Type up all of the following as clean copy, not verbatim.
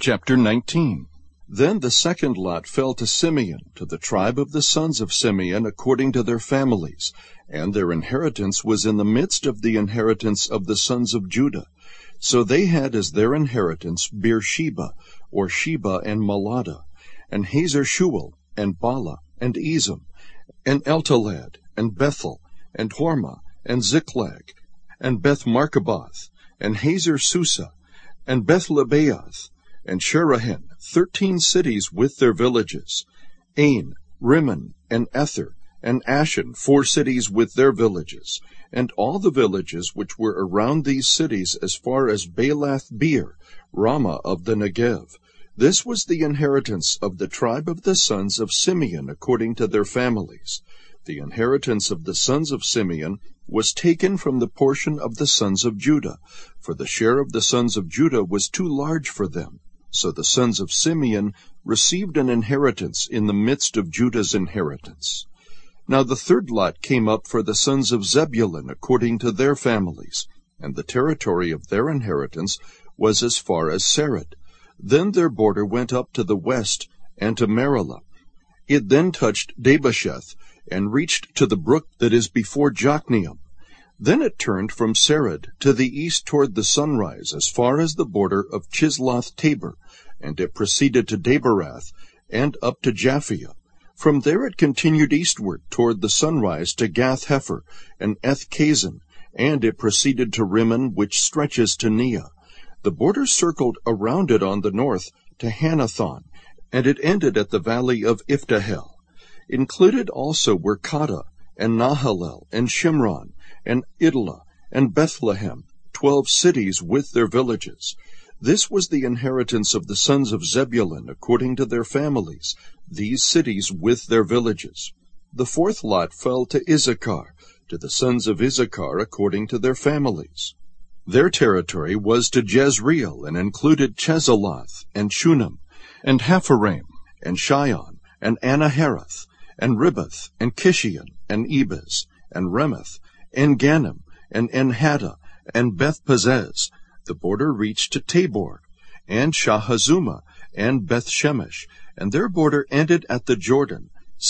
Chapter 19. Then the second lot fell to Simeon, to the tribe of the sons of Simeon according to their families, and their inheritance was in the midst of the inheritance of the sons of Judah. So they had as their inheritance Beersheba, or Sheba and Malada, and Hazer-shual, and Bala, and Ezem, and Eltolad, and Bethel, and Hormah, and Ziklag, and Beth-Marcaboth, and Hazer-susa, and Beth-lebaoth, and Sherahan, 13 cities with their villages, Ain, Rimmon, and Ether, and Ashan, 4 cities with their villages, and all the villages which were around these cities as far as Baalath-beer, Ramah of the Negev. This was the inheritance of the tribe of the sons of Simeon according to their families. The inheritance of the sons of Simeon was taken from the portion of the sons of Judah, for the share of the sons of Judah was too large for them. So the sons of Simeon received an inheritance in the midst of Judah's inheritance. Now the third lot came up for the sons of Zebulun according to their families, and the territory of their inheritance was as far as Sarid. Then their border went up to the west and to Merilah. It then touched Dabasheth, and reached to the brook that is before Jokneam. Then it turned from Sarid to the east toward the sunrise, as far as the border of Chisloth-Tabor, and it proceeded to Daberath, and up to Japhia. From there it continued eastward toward the sunrise to Gath-Hepher, and Eth-Kazin, and it proceeded to Rimmon, which stretches to Neah. The border circled around it on the north to Hanathon, and it ended at the valley of Iftahel. Included also were Kadah, and Nahalel, and Shimron, and Idlah, and Bethlehem, 12 cities with their villages. This was the inheritance of the sons of Zebulun according to their families, these cities with their villages. The fourth lot fell to Issachar, to the sons of Issachar according to their families. Their territory was to Jezreel, and included Chesulloth, and Shunem, and Hapharaim, and Shion, and Anaharath, and Ribbath, and Kishion, and Ebez, and Remeth, and Ganim, and Enhaddah, and Beth-Pazzez. The border reached to Tabor, and Shahazumah, and Beth-Shemesh, and their border ended at the Jordan,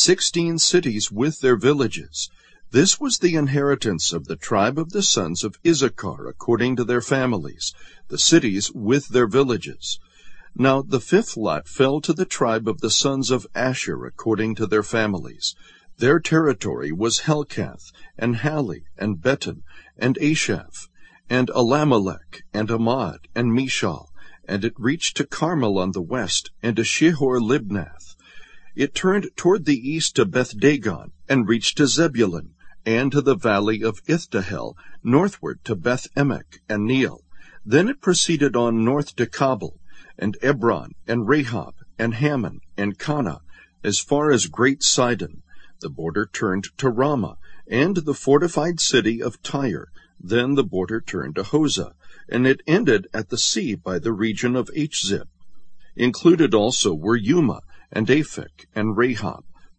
16 cities with their villages. This was the inheritance of the tribe of the sons of Issachar according to their families, the cities with their villages. Now the fifth lot fell to the tribe of the sons of Asher according to their families. Their territory was Helkath, and Hali, and Beton, and Ashaph, and Alamelech, and Amad, and Mishal, and it reached to Carmel on the west, and to Shihor-Libnath. It turned toward the east to Beth-Dagon, and reached to Zebulun, and to the valley of Iftahel, northward to Beth-Emek and Neiel. Then it proceeded on north to Kabul, and Ebron, and Rahab, and Hammon, and Kanah, as far as Great Sidon. The border turned to Ramah, and the fortified city of Tyre. Then the border turned to Hosah, and it ended at the sea by the region of Achzib. Included also were Umah, and Aphek, and Rahab,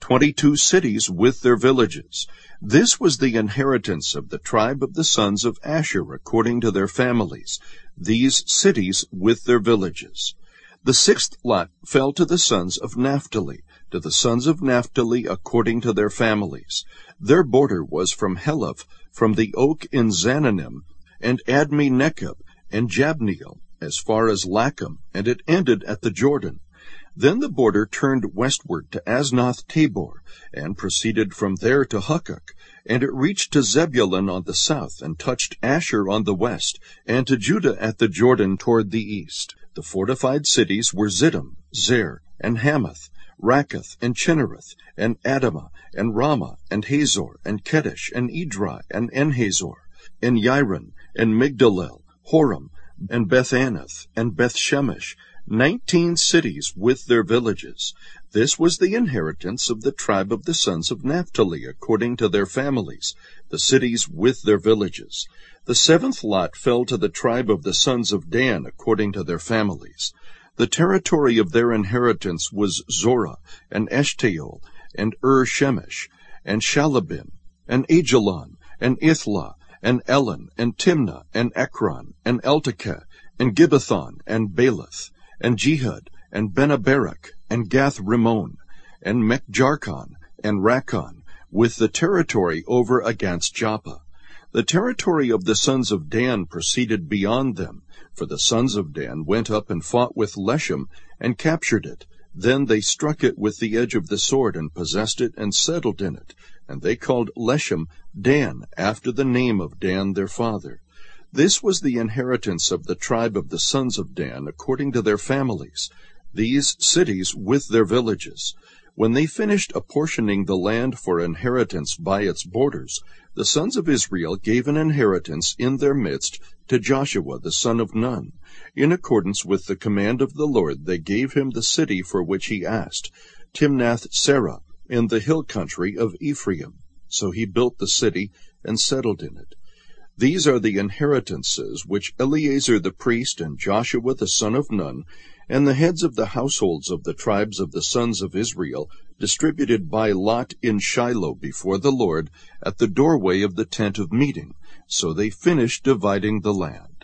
22 cities with their villages. This was the inheritance of the tribe of the sons of Asher according to their families, these cities with their villages. The sixth lot fell to the sons of Naphtali, to the sons of Naphtali according to their families. Their border was from Heleph, from the oak in Zananim, and Admi-Nekeb, and Jabneel, as far as Lacham, and it ended at the Jordan. Then the border turned westward to Aznoth-Tabor, and proceeded from there to Hukkok, and it reached to Zebulun on the south, and touched Asher on the west, and to Judah at the Jordan toward the east. The fortified cities were Ziddim, Zer, and Hamath, Rakkath, and Chinnereth, and Adamah, and Ramah, and Hazor, and Kedesh, and Edrei, and Enhazor, and Yiron, and Migdalel, Horem, and Beth-Anath, and Beth-Shemesh, 19 cities with their villages. This was the inheritance of the tribe of the sons of Naphtali according to their families, the cities with their villages. The seventh lot fell to the tribe of the sons of Dan according to their families. The territory of their inheritance was Zorah, and Eshtaol, and Shemesh, and Shalabim, and Ajalon, and Ithlah, and Elon, and Timnah, and Ekron, and Eltekeh, and Gibbethon, and Baalath, and Jehud, and Benabarak, and Gath-Rimmon, and Mechjarkon, and Rakkon, with the territory over against Joppa. The territory of the sons of Dan proceeded beyond them, for the sons of Dan went up and fought with Leshem, and captured it. Then they struck it with the edge of the sword, and possessed it, and settled in it. And they called Leshem Dan, after the name of Dan their father. This was the inheritance of the tribe of the sons of Dan, according to their families, these cities with their villages. When they finished apportioning the land for inheritance by its borders, the sons of Israel gave an inheritance in their midst to Joshua the son of Nun. In accordance with the command of the Lord, they gave him the city for which he asked, Timnath-Serah, in the hill country of Ephraim. So he built the city and settled in it. These are the inheritances which Eleazar the priest and Joshua the son of Nun, and the heads of the households of the tribes of the sons of Israel, distributed by lot in Shiloh before the Lord, at the doorway of the tent of meeting. So they finished dividing the land.